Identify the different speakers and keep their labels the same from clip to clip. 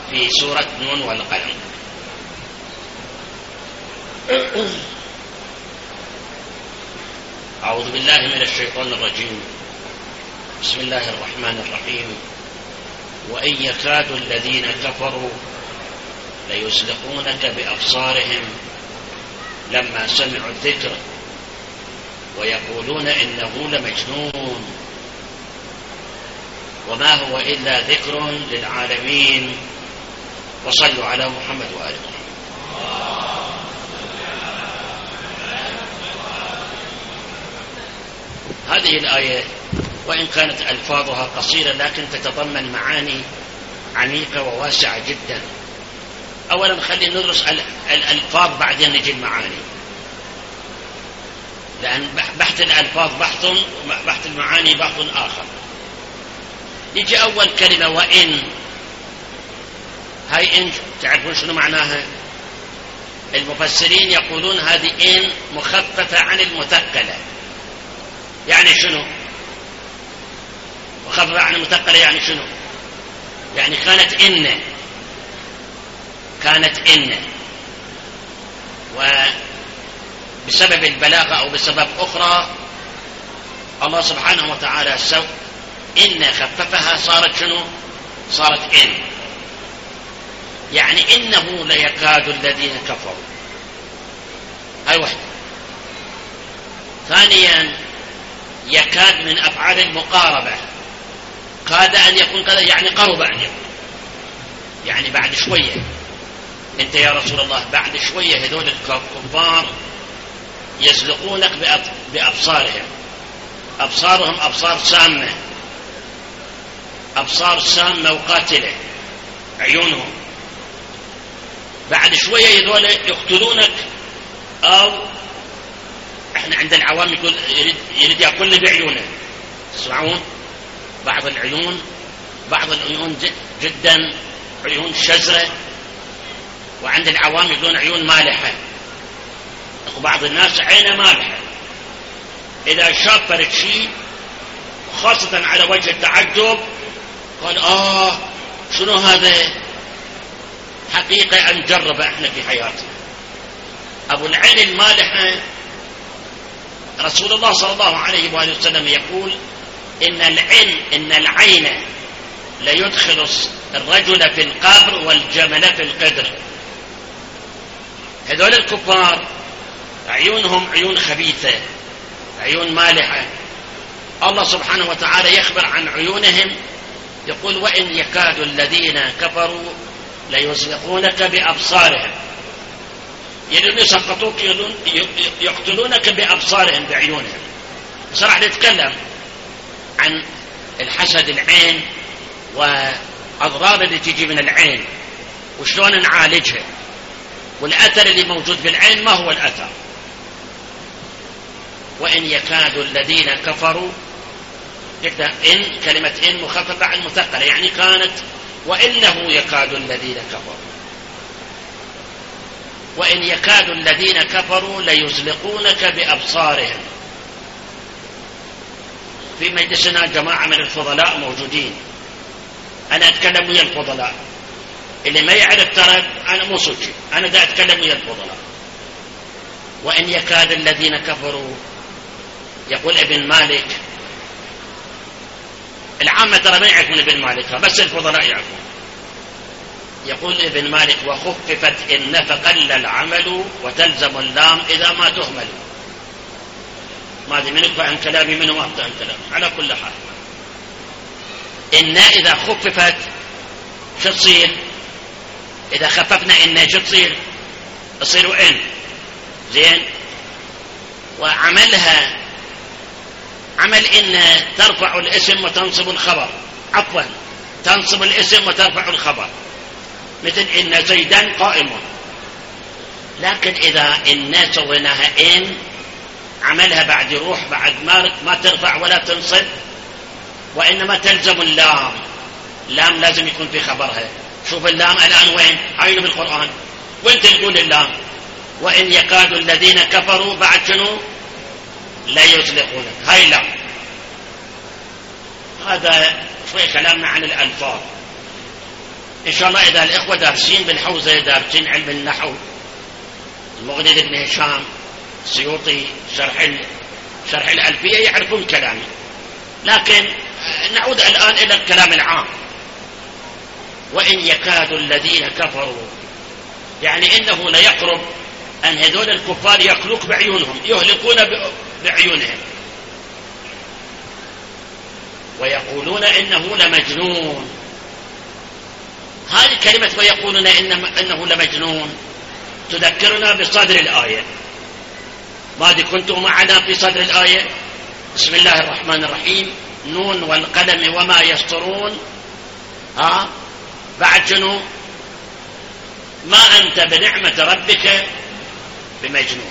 Speaker 1: في سورة نون والقلم. أعوذ بالله من الشيطان الرجيم. بسم الله الرحمن الرحيم. وإن يكاد الذين كفروا ليزلقونك بأبصارهم لما سمعوا الذكر ويقولون إنه لمجنون وما هو إلا ذكر للعالمين. وصلوا على محمد وآله محمد. هذه الآية وإن كانت ألفاظها قصيرة لكن تتضمن معاني عميقة وواسعة جدا. أولا خلينا ندرس الألفاظ بعدين نجي المعاني، لأن بحث الألفاظ بحث وبحث المعاني بحث آخر. يجي أول كلمة وإن. هاي إن تعرفون شنو معناها؟ المفسرين يقولون هذه إن مخففة عن المثقلة. يعني شنو مخففة عن المثقلة؟ يعني شنو؟ يعني كانت إن وبسبب البلاغة أو بسبب أخرى الله سبحانه وتعالى إن خففها صارت شنو؟ صارت إن. يعني إنه ليكاد الذين كفروا. هاي واحدة. ثانيا يكاد من أفعال المقاربة. كاد أن يكون كذا يعني قرب أن يكون، يعني بعد شوية. أنت يا رسول الله بعد شوية هذول الكفار يزلقونك بأبصارهم. أبصارهم أبصار سامة، أبصار سامة وقاتلة عيونهم. بعد شوية هذول يقتلونك. أو احنا عند العوام يقول يريد يأكلنا بعيونه. تسمعون؟ بعض العيون جدا عيون شزرة، وعند العوام يقولون عيون مالحة، وبعض الناس عينه مالحة. إذا شاف فرد شيء خاصة على وجه التعجب قال شنو هذا؟ حقيقة أن نجرب احنا في حياتنا. أبو العين المالحة رسول الله صلى الله عليه وآله وسلم يقول إن العين ليدخل الرجل في القبر والجمل في القدر. هذول الكفار عيونهم عيون خبيثة، عيون مالحة. الله سبحانه وتعالى يخبر عن عيونهم يقول وإن يكاد الذين كفروا ليزلقونك بأبصارهم. يريدون يسقطوك، يقتلونك بأبصارهم بعيونهم. صراحة نتكلم عن الحسد العين وأضرار اللي تجي من العين وشلون نعالجها، والأثر اللي موجود في العين ما هو الأثر. وإن يكاد الذين كفروا إن كلمة إن مخففة عن مثقلة، يعني كانت وإنه يكاد الذين كفروا. وإن يكاد الذين كفروا ليزلقونك بأبصارهم. في مجلسنا جماعة من الفضلاء موجودين، أنا أتكلم ويا الفضلاء. اللي ما يعرف ترى أنا مو صوتي، أنا دا أتكلم ويا الفضلاء. وإن يكاد الذين كفروا، يقول ابن مالك، العامة ترى ما يعرفون ابن مالك بس الفضلاء يعرفون. يقول ابن مالك وخففت إن فقل العمل وتلزم اللام إذا ما تهمل. ما أدري من يفهم كلامي من ما يفهم كلامي. على كل حال إن إذا خففت شو تصير؟ إذا خففنا إن شو تصير؟ تصير إن زين. وعملها عمل إن ترفع الاسم وتنصب الخبر. عفوا تنصب الاسم وترفع الخبر، مثل إن زيدا قائم. لكن إذا إن سويناها إن عملها بعد يروح بعد ما ترفع ولا تنصب، وإنما تلزم اللام. اللام لازم يكون في خبرها. شوف اللام الآن وين؟ عينه بالقرآن وين تقول اللام؟ وإن يكاد الذين كفروا بعد شنو؟ لا يزلقونك. هاي اللام. هذا شوي كلامنا عن الألفاظ. إن شاء الله إذا الإخوة دارسين بالحوزة، دارسين علم النحو، المغني بن هشام، السيوطي، شرح الألفية، يعرفون كلامي. لكن نعود الآن إلى الكلام العام. وإن يكاد الذين كفروا، يعني إنه ليقرب أن هذول الكفار يخلق بعيونهم، يهلكون بعيونهم، ويقولون إنه لمجنون. هذه كلمة ويقولون إنه لمجنون تذكرنا بصدر الآية. ماذا كنتم معنا في صدر الآية؟ بسم الله الرحمن الرحيم، نون والقلم وما يسطرون. بعد شنو؟ ما أنت بنعمة ربك بمجنون.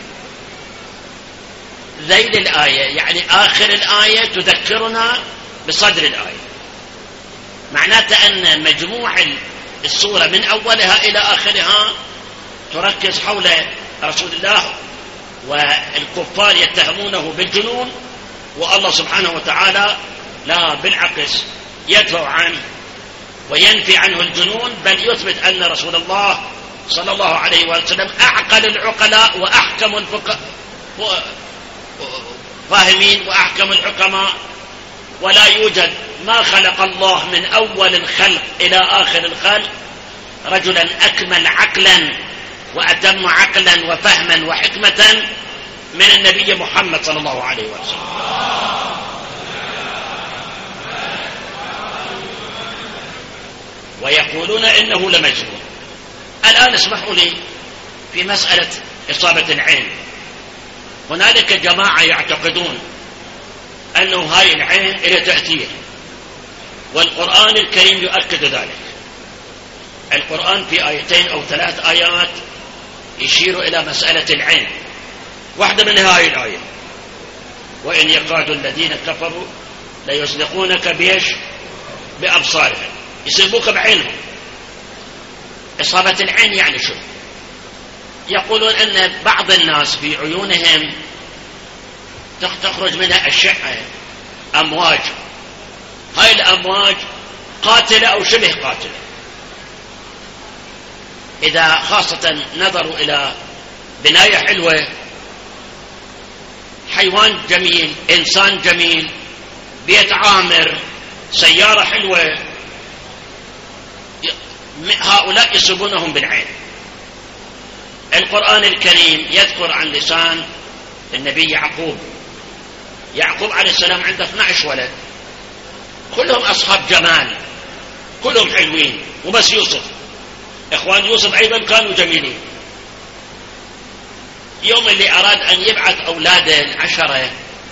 Speaker 1: ذيل الآية يعني آخر الآية تذكرنا بصدر الآية. معناته أن مجموع السورة من أولها إلى آخرها تركز حول رسول الله، والكفار يتهمونه بالجنون، والله سبحانه وتعالى لا، بالعكس يدفع عنه وينفي عنه الجنون، بل يثبت أن رسول الله صلى الله عليه وسلم أعقل العقلاء وأحكم الفاهمين وأحكم الحكماء. ولا يوجد، ما خلق الله من أول الخلق إلى آخر الخلق رجلا أكمل عقلا وأتم عقلا وفهما وحكمة من النبي محمد صلى الله عليه وسلم. ويقولون إنه لمجنون. الآن اسمحوا لي في مسألة إصابة العين. هنالك جماعة يعتقدون أنه هاي العين إلى تأثير، والقرآن الكريم يؤكد ذلك. القرآن في آيتين أو 3 آيات يشير إلى مسألة العين. واحدة من هاي الآية، وإن يكاد الذين كفروا ليزلقونك بيش بأبصارهم، يسلبوك بعينهم. إصابة العين يعني شو؟ يقولون أن بعض الناس في عيونهم تخرج منها أشعة، أمواج. هاي الأمواج قاتلة أو شبه قاتلة. إذا خاصة نظروا إلى بناية حلوة، حيوان جميل، إنسان جميل، بيت عامر، سيارة حلوة، هؤلاء يصيبونهم بالعين. القرآن الكريم يذكر عن لسان النبي يعقوب عليه السلام عنده 12 ولد، كلهم أصحاب جمال، كلهم حلوين، وبس يوسف. إخوان يوسف أيضا كانوا جميلين. يوم اللي أراد أن يبعث أولاده 10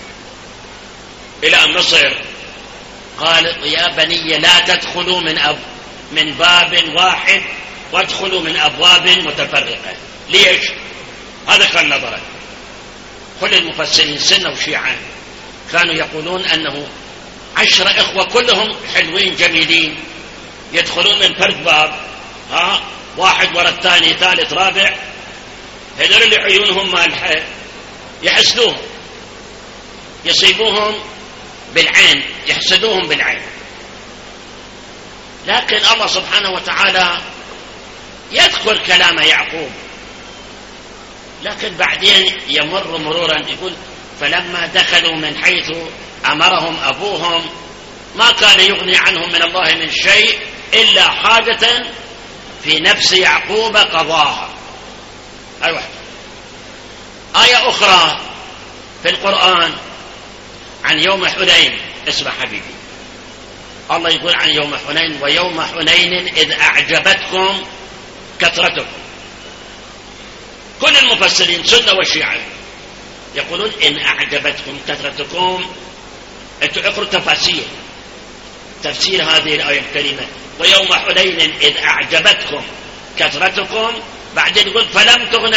Speaker 1: إلى مصر، قال يا بني لا تدخلوا من باب واحد وادخلوا من أبواب متفرقة. ليش؟ هذا كان نظرا. كل المفسرين سنة وشيعة كانوا يقولون أنه 10 إخوة كلهم حلوين جميلين يدخلون من فرد باب، واحد ورا الثاني ثالث رابع، هذول اللي عيونهم مالحة يحسدوهم، يصيبوهم بالعين، يحسدوهم بالعين. لكن الله سبحانه وتعالى يذكر كلام يعقوب، لكن بعدين يمر مرورا يقول فلما دخلوا من حيث أمرهم أبوهم ما كان يغني عنهم من الله من شيء إلا حاجة في نفس يعقوب قضاها. أيوة. آية أخرى في القرآن عن يوم حنين، اسمع حبيبي، الله يقول عن يوم حنين ويوم حنين إذ أعجبتكم كثرتكم. كل المفسرين سنة وشيعة يقولون إن أعجبتكم كثرتكم. أنتوا اقروا تفسير هذه الآية الكريمة ويوم حنين إذ أعجبتكم كثرتكم، بعدين يقول فلم تغن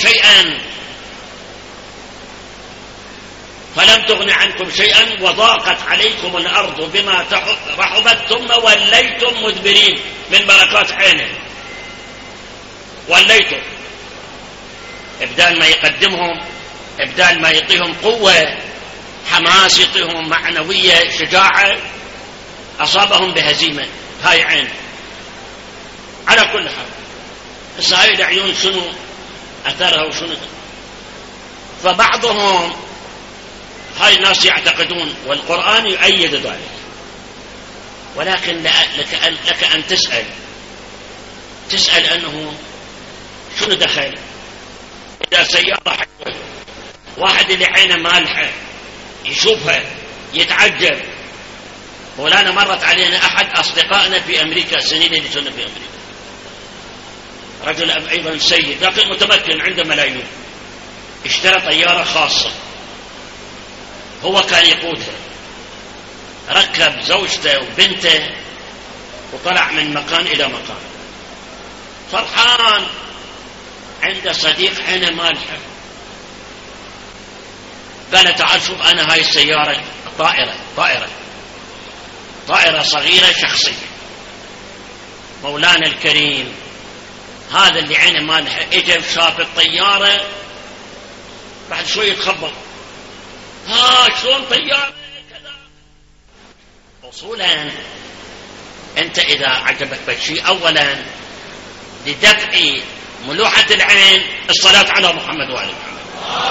Speaker 1: عنكم شيئا وضاقت عليكم الأرض بما رحبت ثم وليتم مدبرين. من بركات عينه وليتم، ابدال ما يقدمهم، ابدال ما يعطيهم قوة، حماس، يعطيهم معنوية، شجاعة، أصابهم بهزيمة. هاي عين. كل حال. بس هاي العيون شنو أثرها وشنو؟ فبعضهم هاي الناس يعتقدون والقرآن يؤيد ذلك، ولكن لك أن تسأل أنه شنو دخل إذا سيارة حلوة واحد اللي عينه مالحة يشوفها يتعجب. ولانا مرت علينا أحد أصدقائنا في أمريكا، السنين اللي كنا في أمريكا، رجل أيضا سيد لكن متمكن عنده ملايين، اشترى طيارة خاصة هو كان يقودها، ركب زوجته وبنته وطلع من مكان إلى مكان فرحان. عنده صديق عينه مالحة، قال تعال شوف أنا هاي السيارة طائرة صغيرة شخصية. مولانا الكريم هذا اللي عينه مالحة اجى شاف الطيارة بعد شوي يتخبر، شلون طيارة كذا. اصولا انت اذا عجبك بشيء اولا لدفع ملوحة العين الصلاة على محمد وآل محمد.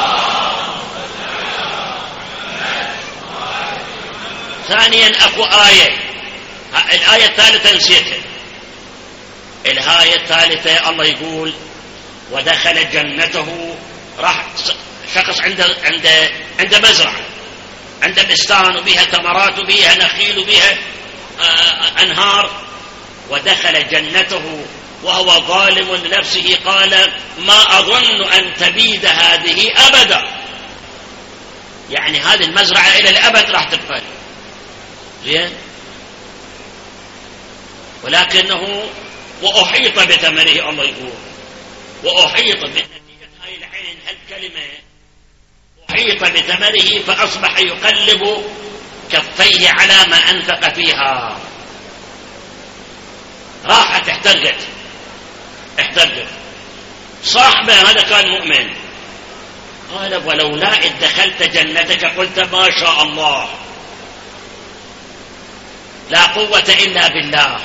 Speaker 1: ثانيا اكو آية، الآية الثالثة نسيتها. الآية الثالثة الله يقول ودخل جنته، راح شخص عنده مزرعة، عنده بستان وبيها ثمرات وبيها نخيل وبيها أنهار، ودخل جنته وهو ظالم لنفسه قال ما أظن أن تبيد هذه أبدا. يعني هذه المزرعة إلى الأبد راح تبقى زين، ولكنه وأحيط بثمره. الله يقول وأحيط بنتيجة هاي العين الكلمة، أحيط بثمره فأصبح يقلب كفيه على ما أنفق فيها. راحت احترقت. صاحبه هذا كان مؤمن، قال ولولا إذ دخلت جنتك قلت ما شاء الله لا قوة إلا بالله.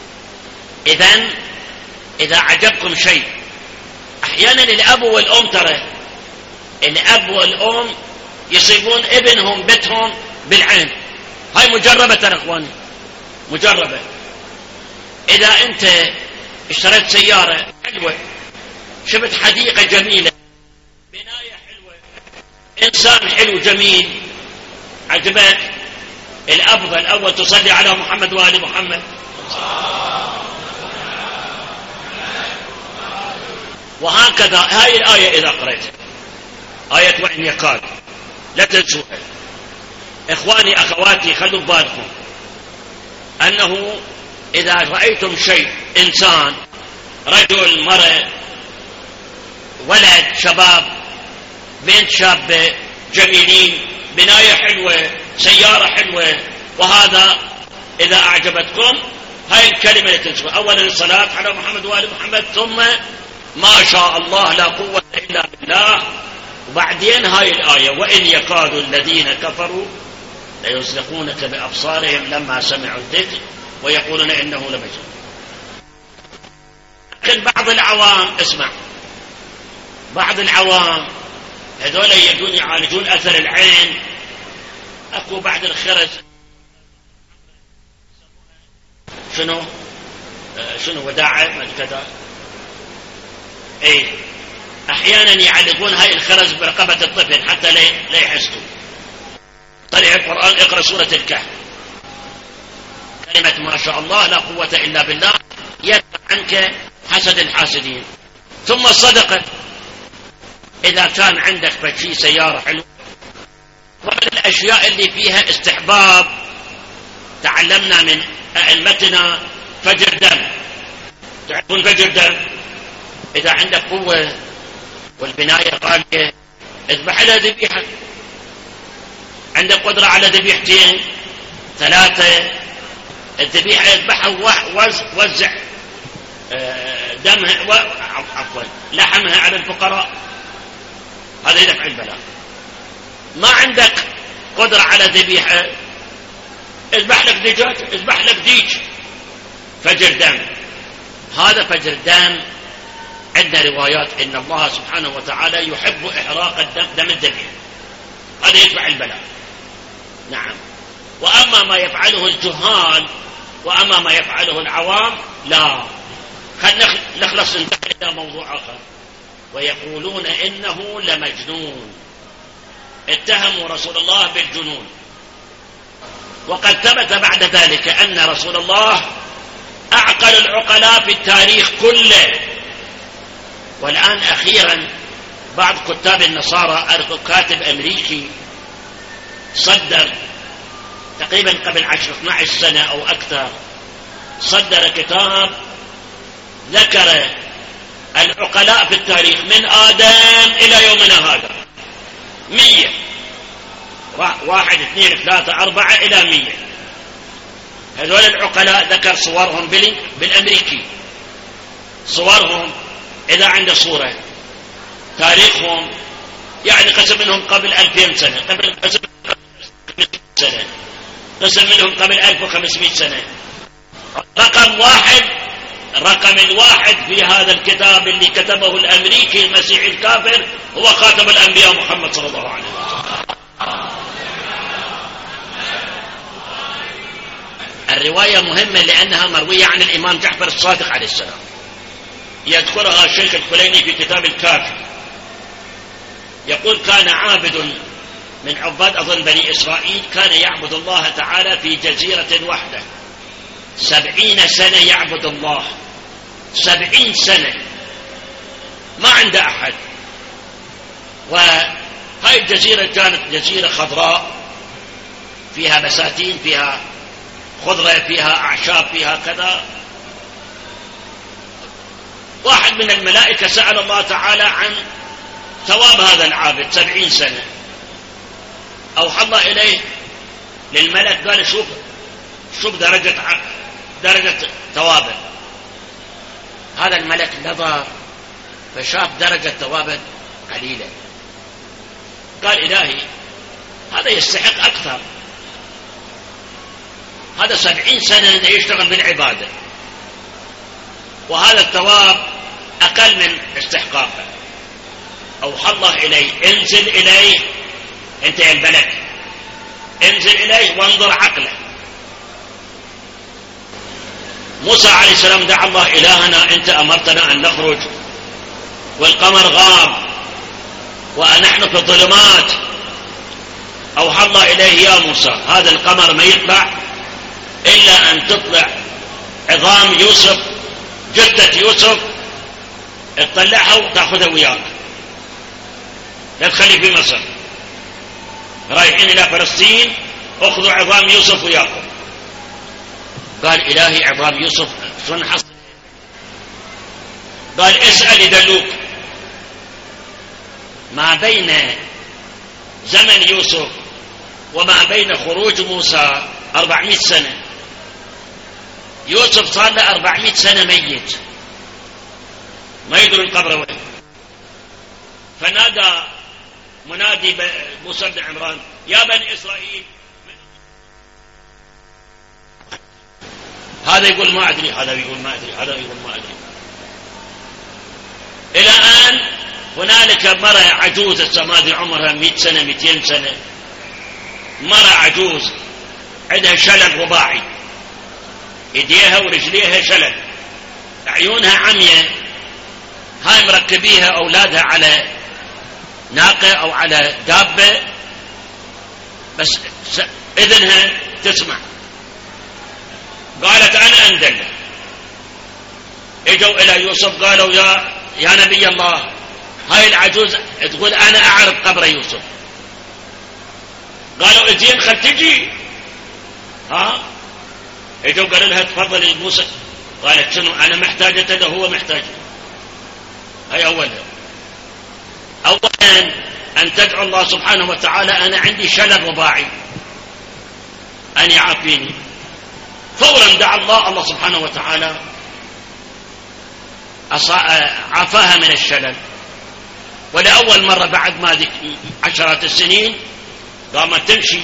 Speaker 1: إذا عجبكم شيء، أحيانا الأب والأم، ترى الأب والأم يصيبون ابنهم بيتهم بالعين. هاي مجربة ترى إخواني، مجربة. إذا أنت اشتريت سيارة حلوة، شفت حديقة جميلة، بناية حلوة، إنسان حلو جميل عجبك، الأفضل أول تصلي على محمد وآل محمد. وهكذا هاي الآية إذا قرأتها، آية وإن يكاد لا تنسوها. إخواني أخواتي خلوا بالكم أنه إذا رأيتم شيء، إنسان، رجل، مرأة، ولد، شباب، بنت شابة جميلين، بناية حلوة، سيارة حلوة، وهذا إذا أعجبتكم هاي الكلمة تنسوها. أولا الصلاة على محمد وآل محمد، ثم ما شاء الله لا قوة إلا بالله، وبعدين هاي الآية وإن يكاد الذين كفروا ليزلقونك بأبصارهم لما سمعوا الذكر ويقولون إنه لمجنون. لكن بعض العوام، اسمع، بعض العوام هذول يجون يعالجون أثر العين. أكو بعد الخرز شنو وداعة من كذا، ايه، احيانا يعلقون هاي الخرز برقبة الطفل حتى لا يحسدوا. طلع القرآن اقرأ سورة الكهف، كلمة ما شاء الله لا قوة إلا بالله يدفع عنك حسد الحاسدين. ثم الصدقة، إذا كان عندك بشي سيارة حلوة، ومن الأشياء اللي فيها استحباب تعلمنا من أئمتنا فجر دم. تعرفون فجر دم؟ إذا عندك قوة والبناية غالية اذبح لها ذبيحة، عندك قدرة على ذبيحتين 3، الذبيحة يذبحها ووزع دمها عفوا لحمها على الفقراء، هذا يدفع البلاء. ما عندك قدرة على ذبيحة، اذبح لك دجاج، اذبح لك ديج، فجر دم. هذا فجر الدم عندنا روايات إن الله سبحانه وتعالى يحب إحراق دم الذبيحة، هذا يتبع البلاء. نعم. وأما ما يفعله الجهال وأما ما يفعله العوام لا. خلينا نخلص ننتقل إلى موضوع آخر. ويقولون إنه لمجنون، اتهموا رسول الله بالجنون، وقد ثبت بعد ذلك أن رسول الله أعقل العقلاء في التاريخ كله. والآن أخيرا بعض كتاب النصارى، كاتب أمريكي صدر تقريبا قبل 10-12 سنة أو أكثر، صدر كتاب ذكر العقلاء في التاريخ من آدم إلى يومنا هذا 100، 1 2 3 4 إلى 100. هذول العقلاء ذكر صورهم بالأمريكي، صورهم إذا عنده صورة، تاريخهم، يعني قسم منهم قبل 2000 سنة، قسم منهم سنة، قسم منهم قبل 1500 سنة. رقم الواحد في هذا الكتاب اللي كتبه الأمريكي المسيحي الكافر هو خاتم الأنبياء محمد صلى الله عليه وسلم. الرواية مهمة لأنها مروية عن الإمام جعفر الصادق عليه السلام، يذكرها الشيخ الكليني في كتاب الكافي. يقول: كان عابد من عباد أظن بني إسرائيل كان يعبد الله تعالى في جزيرة واحدة 70 سنة يعبد الله، 70 سنة ما عنده أحد. وهاي الجزيرة كانت جزيرة خضراء فيها بساتين، فيها خضرة، فيها أعشاب، فيها كذا. واحد من الملائكة سأل الله تعالى عن ثواب هذا العابد 70 سنة. أوحى الله إليه للملك قال: شوف درجة ثوابه. هذا الملك نظر فشاف درجة ثوابه قليلة، قال: إلهي هذا يستحق أكثر، هذا 70 سنة يشتغل بالعبادة وهذا الثواب أقل من استحقاقه. أوحى الله إليه: انزل إليه، أنت يا الملك، انزل إليه وانظر عقله. موسى عليه السلام دعا الله: إلهنا أنت أمرتنا أن نخرج والقمر غاب ونحن في الظلمات. أوحى الله إليه: يا موسى هذا القمر ما يطلع إلا أن تطلع عظام يوسف، جثة يوسف، تطلعها وتأخذها وياك، لا تخلي في مصر، رايحين إلى فلسطين أخذوا عظام يوسف وياكم. قال: إلهي عظام يوسف شلون حصل؟ قال: اسأل يدلوك. ما بين زمن يوسف وما بين خروج موسى 400 سنة. يوسف صار له 400 سنة ميت، ما يدري القبر وين. فنادى منادي موسى بن عمران: يا بني إسرائيل. هذا يقول ما أدري، هذا يقول ما أدري، هذا يقول ما أدري. إلى أن هنالك مرة عجوزة ما أدري عمرها 100 سنة 200 سنة، مرة عجوز عندها شلل رباعي، يديها ورجليها شلل، عيونها عمية، هاي مركبيها أولادها على ناقة أو على دابة بس إذنها تسمع. قالت: أنا أندل. اجوا إلى يوسف قالوا: يا نبي الله، هاي العجوز تقول أنا أعرف قبر يوسف. قالوا: ادين خل تجي. اجوا قالوا لها: تفضلي موسى. قالت: شنو أنا محتاجة له هو محتاج. هاي أولا أن تدعو الله سبحانه وتعالى أنا عندي شلل رباعي أن يعافيني. فورا دعا الله سبحانه وتعالى عافاها من الشلل. ولأول مرة بعد ما ذيك عشرات السنين قامت تمشي.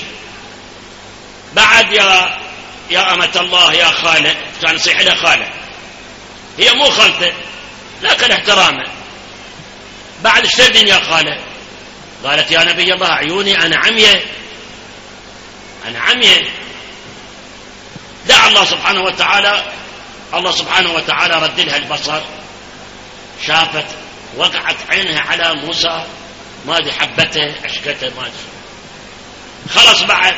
Speaker 1: بعد يا أمة الله يا خالة، كان يصيح لها خالة، هي مو خالته لكن احترامه. بعد ايش تبين يا خالة؟ قالت يا نبي الله عيوني أنا عمية، أنا عمية. دعا الله سبحانه وتعالى، الله سبحانه وتعالى رد لها البصر، شافت وقعت عينها على موسى، ما ادري حبته عشقته ما ادري. خلص بعد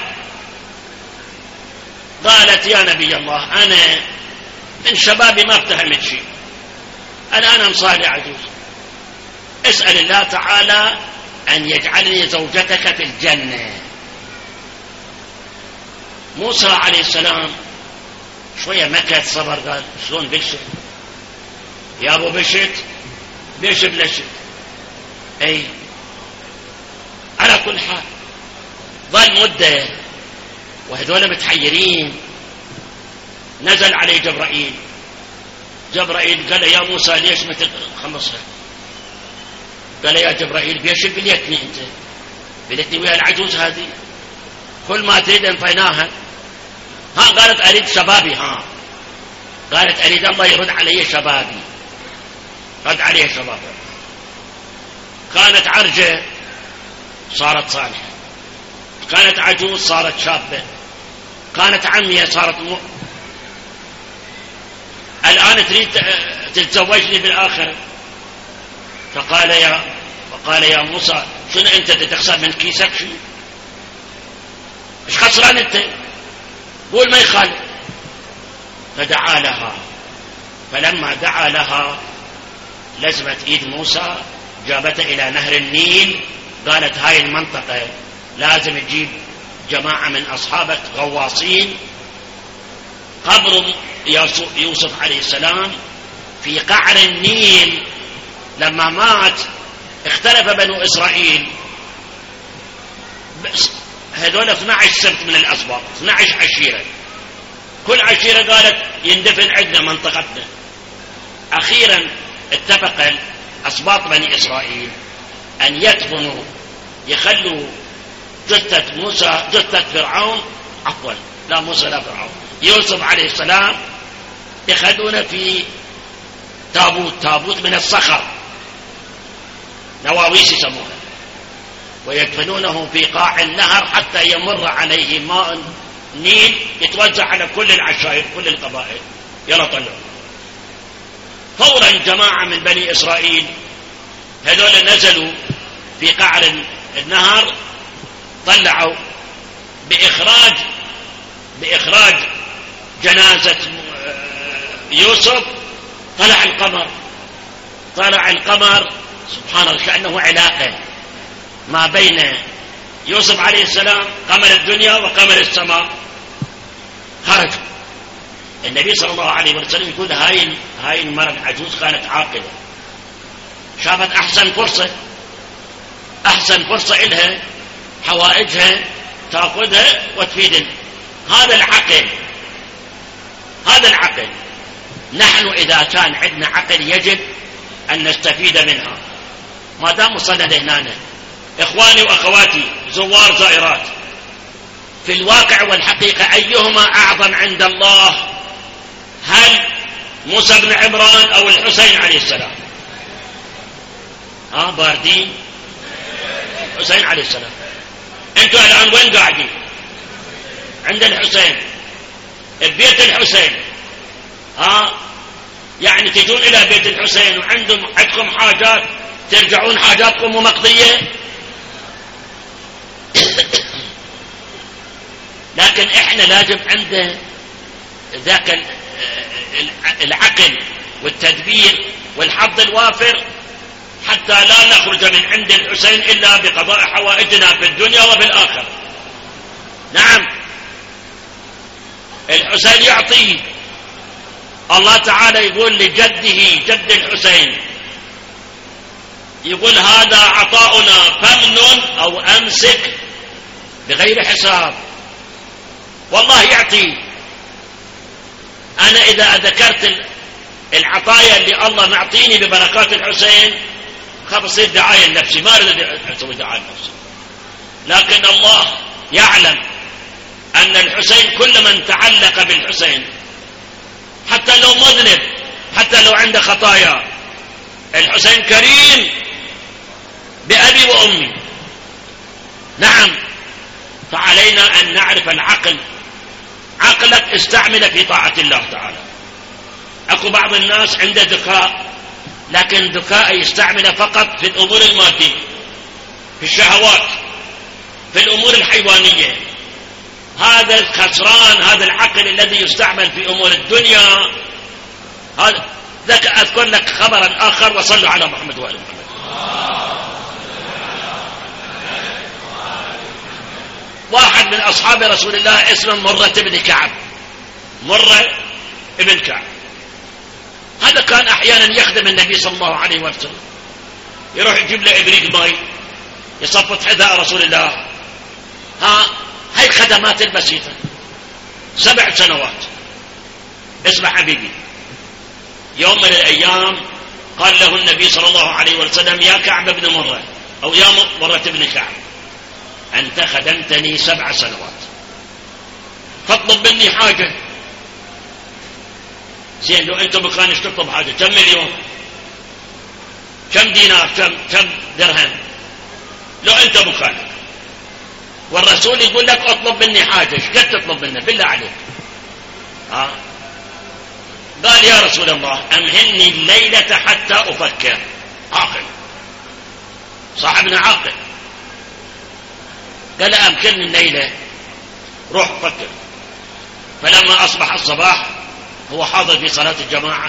Speaker 1: قالت يا نبي الله أنا من شبابي ما افتهمت شيء، أنا مصالي عجوز، اسأل الله تعالى أن يجعلني زوجتك في الجنة. موسى عليه السلام شوية مكث صبر، قال شلون بلشت يا أبو بلشت؟ ليش بلشت؟ أي على كل حال ظل مدة وهذول متحيرين. نزل عليه جبرائيل قال يا موسى ليش ما تخلصها؟ قال يا جبرائيل بيش بليتني انت، بليتني ويا العجوز هذه، كل ما تريد انطيناها. قالت اريد شبابي. قالت اريد الله يرد علي شبابي. رد عليه شبابه. كانت عرجة صارت صالحة، كانت عجوز صارت شابة، كانت عمية صارت الآن تريد تتزوجني بالآخرة. فقال يا موسى شنو أنت تخسر من كيسك شو؟ إيش خسران أنت؟ قول ما يخالف. فدعا لها، فلما دعا لها لزمت إيد موسى جابته إلى نهر النيل. قالت هاي المنطقة لازم تجيب جماعة من أصحابك غواصين. قبر يوسف عليه السلام في قعر النيل. لما مات اختلف بنو إسرائيل، هذول 12 سبت من الأسباط، 12 عشيرة، كل عشيرة قالت يندفن عندنا منطقتنا. أخيرا اتفق أسباط بني إسرائيل أن يدفنوا، يخلوا جثة فرعون، عفوا لا موسى لا فرعون، يوسف عليه السلام، يخلونه في تابوت من الصخر، نواويس يسمونها، ويدفنونه في قاع النهر حتى يمر عليه ماء النيل يتوزع على كل العشائر كل القبائل. يلا طلعوا. فورا جماعة من بني إسرائيل هذول نزلوا في قعر النهر، طلعوا بإخراج جنازة يوسف. طلع القمر سبحان الله، كأنه علاقة ما بين يوسف عليه السلام قمر الدنيا وقمر السماء. خرج النبي صلى الله عليه وسلم يقول هاي المرأة العجوز كانت عاقلة، شافت أحسن فرصة إلها، حوائجها تأخذها وتفيدنا. هذا العقل. نحن إذا كان عندنا عقل يجب أن نستفيد منها. ما دام وصلنا لهنا إخواني وأخواتي زوار زائرات، في الواقع والحقيقة أيهما أعظم عند الله؟ هل موسى بن عمران أو الحسين عليه السلام؟ باردين. الحسين عليه السلام. أنتوا الآن وين قاعدين؟ عند الحسين، ببيت الحسين. يعني تجون إلى بيت الحسين وعندكم حاجات، ترجعون حاجاتكم مقضية. لكن احنا لازم عندنا ذاك العقل والتدبير والحظ الوافر حتى لا نخرج من عند الحسين إلا بقضاء حوائجنا في الدنيا وفي الآخرة. نعم، الحسين يعطي. الله تعالى يقول لجده جد الحسين، يقول هذا عطاؤنا فمن أو أمسك بغير حساب. والله يعطي. أنا إذا ذكرت العطايا اللي الله معطيني ببركات الحسين خاف أصير دعاية لنفسي، ما أريد أسوي دعاية لنفسي، لكن الله يعلم أن الحسين كل من تعلق بالحسين حتى لو مذنب حتى لو عنده خطايا. الحسين كريم بأبي وأمي. نعم، فعلينا أن نعرف العقل. عقلك استعمل في طاعة الله تعالى. أكو بعض الناس عنده ذكاء، لكن ذكاء يستعمل فقط في الأمور المادية، في الشهوات، في الأمور الحيوانية. هذا خسران. هذا العقل الذي يستعمل في أمور الدنيا. هذا أذكر لك خبرا آخر، وصلوا على محمد وآل محمد. واحد من أصحاب رسول الله اسمه مرة بن كعب. مرة بن كعب هذا كان أحيانا يخدم النبي صلى الله عليه وسلم، يروح يجيب له إبريق ماء، يصفط حذاء رسول الله. هاي الخدمات البسيطة. 7 سنوات. اسمع حبيبي، يوم من الأيام قال له النبي صلى الله عليه وسلم: يا كعب بن مرة، أو يا مرة بن كعب، أنت خدمتني 7 سنوات، فاطلب مني حاجة. زين، لو أنت بكانش تطلب حاجة، كم مليون، كم دينار، كم درهم، لو أنت بكانك، والرسول يقول لك اطلب مني حاجة، ايش قد تطلب منه بالله عليك؟ قال: يا رسول الله أمهلني الليلة حتى أفكر. عاقل، صاحبنا عاقل. قال: أمكنني الليلة، روح فكر. فلما أصبح الصباح هو حاضر في صلاة الجماعة،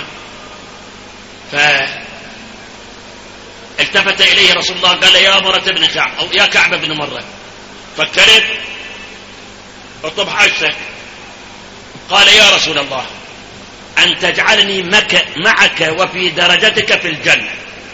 Speaker 1: فالتفت إليه رسول الله قال: يا مرة بن كعب، أو يا كعب بن مرة، فكرت؟ اطلب حاجتك. قال: يا رسول الله أن تجعلني معك وفي درجتك في الجنة.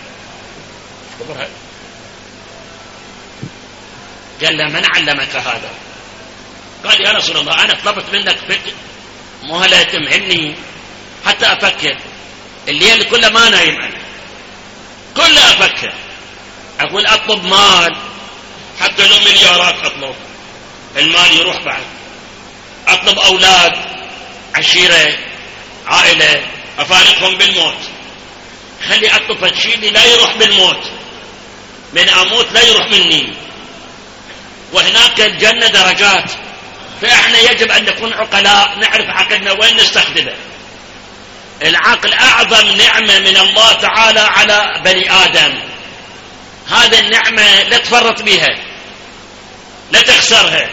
Speaker 1: قال له: من علمك هذا؟ قال: يا رسول الله أنا طلبت منك فكر، مهلة تمهلني حتى أفكر. الليل كله ما نايم أنا، كله أفكر. أقول أطلب مال، حتى لو مليارات أطلب، المال يروح بعد. أطلب أولاد، عشيرة، عائلة، أفارقهم بالموت. خلي أطلب الشيء اللي لا يروح بالموت، من أموت لا يروح مني. وهناك الجنة درجات، فإحنا يجب أن نكون عقلاء، نعرف عقلنا وين نستخدمه. العقل أعظم نعمة من الله تعالى على بني آدم. هذه النعمة لا تفرط بها، لا تخسرها.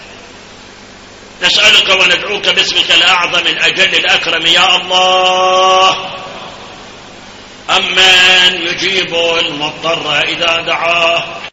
Speaker 1: نسألك وندعوك باسمك الأعظم الأجل الأكرم يا الله، أمن يجيب المضطر إذا دعاه